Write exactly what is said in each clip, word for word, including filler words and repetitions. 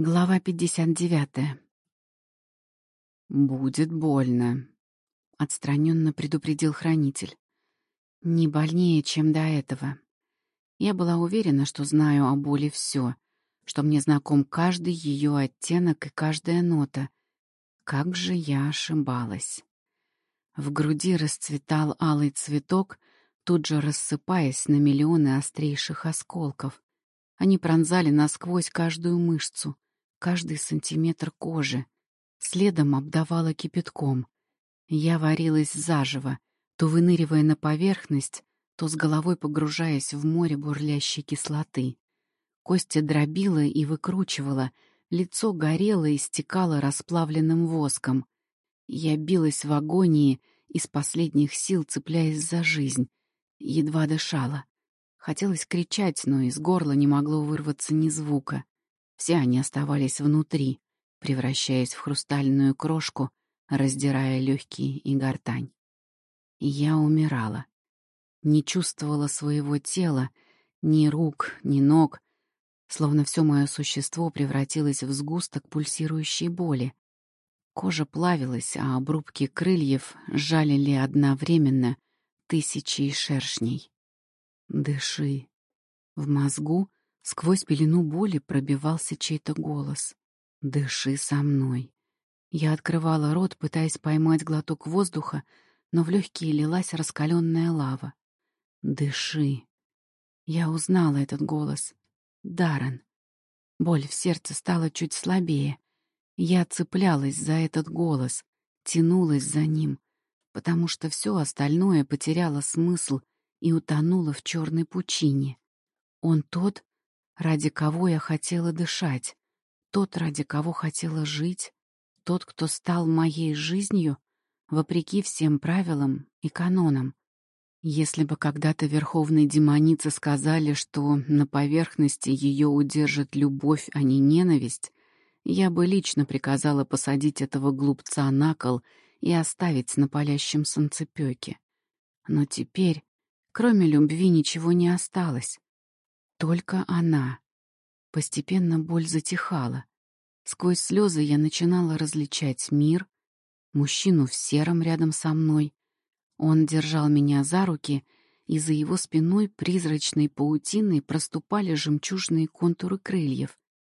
Глава пятьдесят девятая. «Будет больно», — отстраненно предупредил хранитель. «Не больнее, чем до этого. Я была уверена, что знаю о боли все, что мне знаком каждый ее оттенок и каждая нота. Как же я ошибалась!» В груди расцветал алый цветок, тут же рассыпаясь на миллионы острейших осколков. Они пронзали насквозь каждую мышцу, каждый сантиметр кожи. Следом обдавало кипятком. Я варилась заживо, то выныривая на поверхность, то с головой погружаясь в море бурлящей кислоты. Кости дробила и выкручивала, лицо горело и стекало расплавленным воском. Я билась в агонии, из последних сил цепляясь за жизнь. Едва дышала. Хотелось кричать, но из горла не могло вырваться ни звука. Все они оставались внутри, превращаясь в хрустальную крошку, раздирая легкие и гортань. И я умирала. Не чувствовала своего тела, ни рук, ни ног, словно все мое существо превратилось в сгусток пульсирующей боли. Кожа плавилась, а обрубки крыльев жалили одновременно тысячи шершней. «Дыши». В мозгу сквозь пелену боли пробивался чей-то голос. «Дыши со мной». Я открывала рот, пытаясь поймать глоток воздуха, но в легкие лилась раскаленная лава. «Дыши». Я узнала этот голос. Даррен. Боль в сердце стала чуть слабее. Я цеплялась за этот голос, тянулась за ним, потому что все остальное потеряло смысл и утонуло в черной пучине. Он тот, ради кого я хотела дышать, тот, ради кого хотела жить, тот, кто стал моей жизнью, вопреки всем правилам и канонам. Если бы когда-то верховной демонице сказали, что на поверхности ее удержит любовь, а не ненависть, я бы лично приказала посадить этого глупца на кол и оставить на палящем солнцепёке. Но теперь, кроме любви, ничего не осталось. Только она. Постепенно боль затихала. Сквозь слезы я начинала различать мир, мужчину в сером рядом со мной. Он держал меня за руки, и за его спиной призрачной паутиной проступали жемчужные контуры крыльев.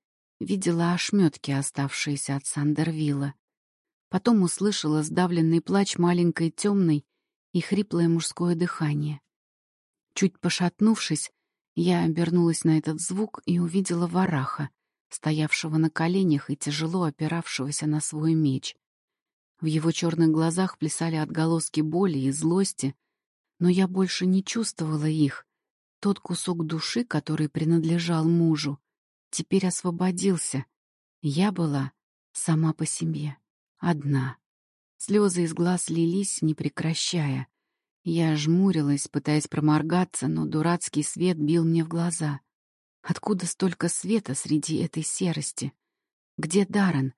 Видела ошметки, оставшиеся от Сандервилла. Потом услышала сдавленный плач маленькой темной и хриплое мужское дыхание. Чуть пошатнувшись, я обернулась на этот звук и увидела Вараха, стоявшего на коленях и тяжело опиравшегося на свой меч. В его черных глазах плясали отголоски боли и злости, но я больше не чувствовала их. Тот кусок души, который принадлежал мужу, теперь освободился. Я была сама по себе, одна. Слезы из глаз лились, не прекращая. Я жмурилась, пытаясь проморгаться, но дурацкий свет бил мне в глаза. Откуда столько света среди этой серости? Где Даррен?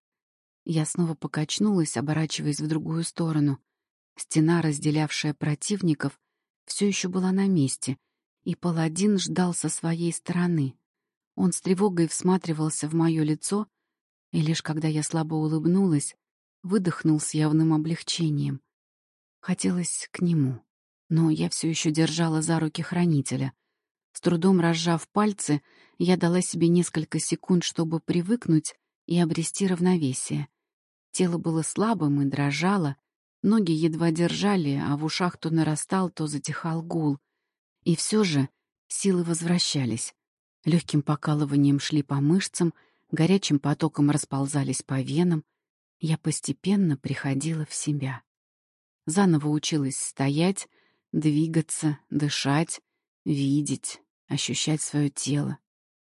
Я снова покачнулась, оборачиваясь в другую сторону. Стена, разделявшая противников, все еще была на месте, и паладин ждал со своей стороны. Он с тревогой всматривался в мое лицо, и лишь когда я слабо улыбнулась, выдохнул с явным облегчением. Хотелось к нему, но я все еще держала за руки хранителя. С трудом разжав пальцы, я дала себе несколько секунд, чтобы привыкнуть и обрести равновесие. Тело было слабым и дрожало, ноги едва держали, а в ушах то нарастал, то затихал гул. И все же силы возвращались. Легким покалыванием шли по мышцам, горячим потоком расползались по венам. Я постепенно приходила в себя. Заново училась стоять, двигаться, дышать, видеть, ощущать свое тело.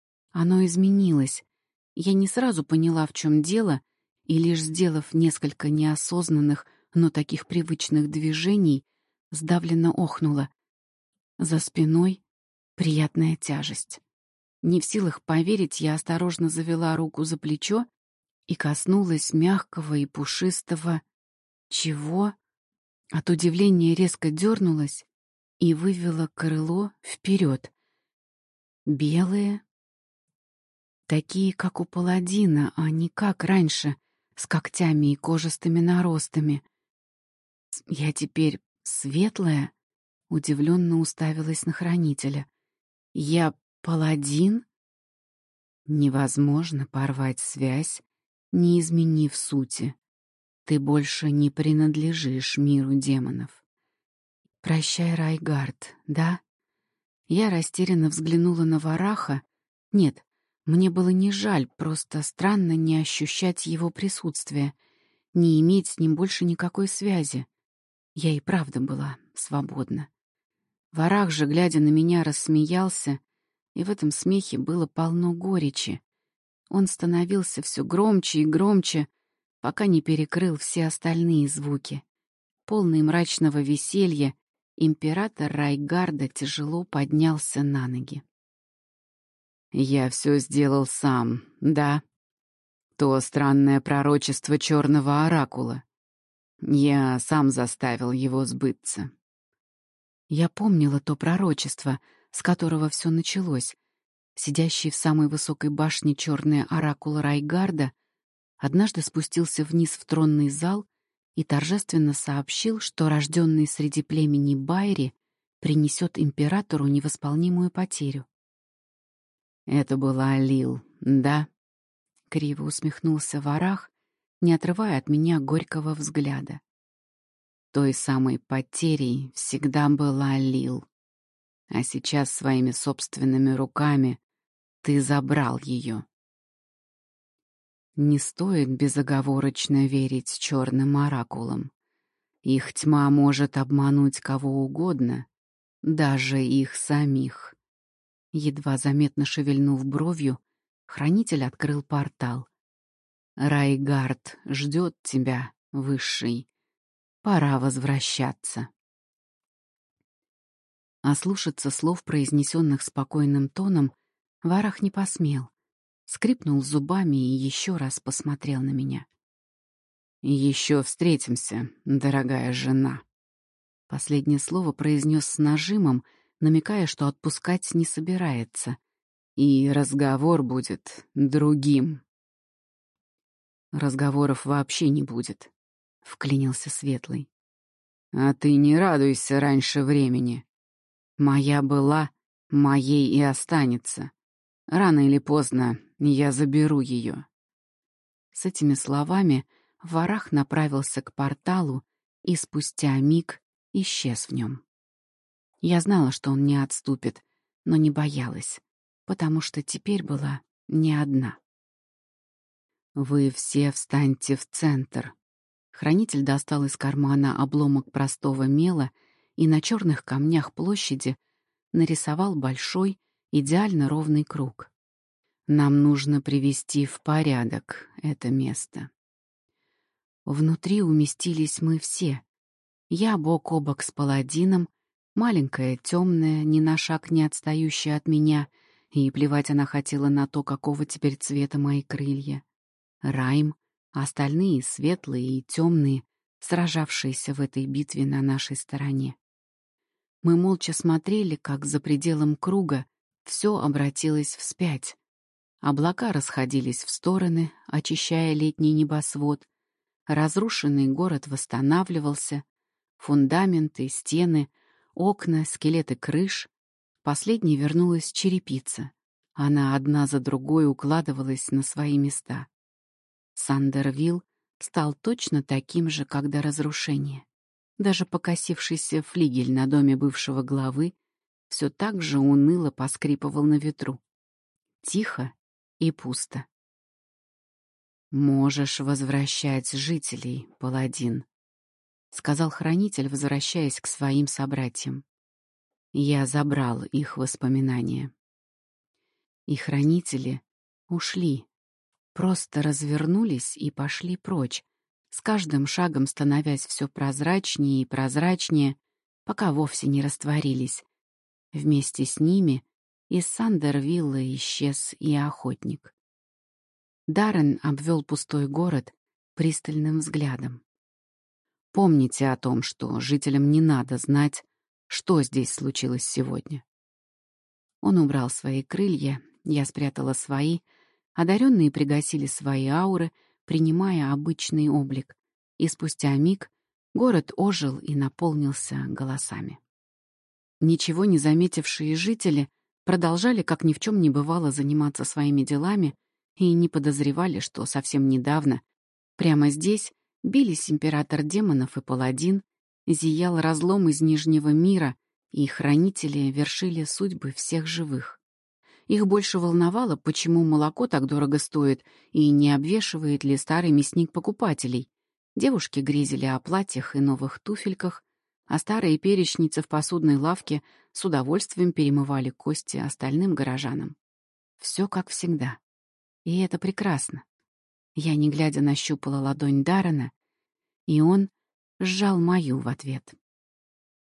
Оно изменилось. Я не сразу поняла, в чем дело, и лишь сделав несколько неосознанных, но таких привычных движений, сдавленно охнула. За спиной приятная тяжесть. Не в силах поверить, я осторожно завела руку за плечо и коснулась мягкого и пушистого... Чего? От удивления резко дернулась и вывела крыло вперед. Белое, Такие, как у паладина, а не как раньше, с когтями и кожистыми наростами. Я теперь светлая? Удивленно уставилась на хранителя. Я паладин? Невозможно порвать связь, не изменив сути. Ты больше не принадлежишь миру демонов. Прощай, Райгард, да? Я растерянно взглянула на Вараха. Нет, мне было не жаль, просто странно не ощущать его присутствия, не иметь с ним больше никакой связи. Я и правда была свободна. Варах же, глядя на меня, рассмеялся, и в этом смехе было полно горечи. Он становился все громче и громче, пока не перекрыл все остальные звуки. Полный мрачного веселья, император Райгарда тяжело поднялся на ноги. «Я все сделал сам, да? То странное пророчество черного оракула. Я сам заставил его сбыться». Я помнила то пророчество, с которого все началось. Сидящий в самой высокой башне черный оракул Райгарда однажды спустился вниз в тронный зал и торжественно сообщил, что рожденный среди племени Байри принесет императору невосполнимую потерю. «Это была Лил, да?» — криво усмехнулся Варах, не отрывая от меня горького взгляда. Той самой потерей всегда была Лил. А сейчас своими собственными руками ты забрал ее. Не стоит безоговорочно верить черным оракулам. Их тьма может обмануть кого угодно, даже их самих. Едва заметно шевельнув бровью, хранитель открыл портал. Райгард ждет тебя, Высший. Пора возвращаться. Ослушаться слов, произнесенных спокойным тоном, Варах не посмел. Скрипнул зубами и еще раз посмотрел на меня. «Еще встретимся, дорогая жена». Последнее слово произнес с нажимом, намекая, что отпускать не собирается. И разговор будет другим. «Разговоров вообще не будет», — вклинился Светлый. «А ты не радуйся раньше времени. Моя была, моей и останется. Рано или поздно я заберу ее». С этими словами Варах направился к порталу и спустя миг исчез в нем. Я знала, что он не отступит, но не боялась, потому что теперь была не одна. «Вы все встаньте в центр». Хранитель достал из кармана обломок простого мела и на черных камнях площади нарисовал большой, идеально ровный круг. Нам нужно привести в порядок это место. Внутри уместились мы все. Я бок о бок с паладином, маленькая, темная, ни на шаг не отстающая от меня, и плевать она хотела на то, какого теперь цвета мои крылья. Райм, а остальные светлые и темные, сражавшиеся в этой битве на нашей стороне. Мы молча смотрели, как за пределом круга все обратилось вспять. Облака расходились в стороны, очищая летний небосвод. Разрушенный город восстанавливался. Фундаменты, стены, окна, скелеты крыш. Последней вернулась черепица. Она одна за другой укладывалась на свои места. Сандервилл стал точно таким же, как до разрушения. Даже покосившийся флигель на доме бывшего главы все так же уныло поскрипывал на ветру. Тихо и пусто. «Можешь возвращать жителей, паладин», — сказал хранитель, возвращаясь к своим собратьям. Я забрал их воспоминания. И хранители ушли, просто развернулись и пошли прочь, с каждым шагом становясь все прозрачнее и прозрачнее, пока вовсе не растворились. Вместе с ними из Сандервилла исчез и охотник. Даррен обвел пустой город пристальным взглядом. «Помните о том, что жителям не надо знать, что здесь случилось сегодня». Он убрал свои крылья, я спрятала свои, Одаренные пригасили свои ауры, принимая обычный облик, и спустя миг город ожил и наполнился голосами. Ничего не заметившие жители продолжали, как ни в чем не бывало, заниматься своими делами и не подозревали, что совсем недавно прямо здесь бились император демонов и паладин, зиял разлом из Нижнего мира, и хранители вершили судьбы всех живых. Их больше волновало, почему молоко так дорого стоит и не обвешивает ли старый мясник покупателей. Девушки грезили о платьях и новых туфельках, а старые перечницы в посудной лавке с удовольствием перемывали кости остальным горожанам. Все как всегда. И это прекрасно. Я, не глядя, нащупала ладонь Даррена, и он сжал мою в ответ.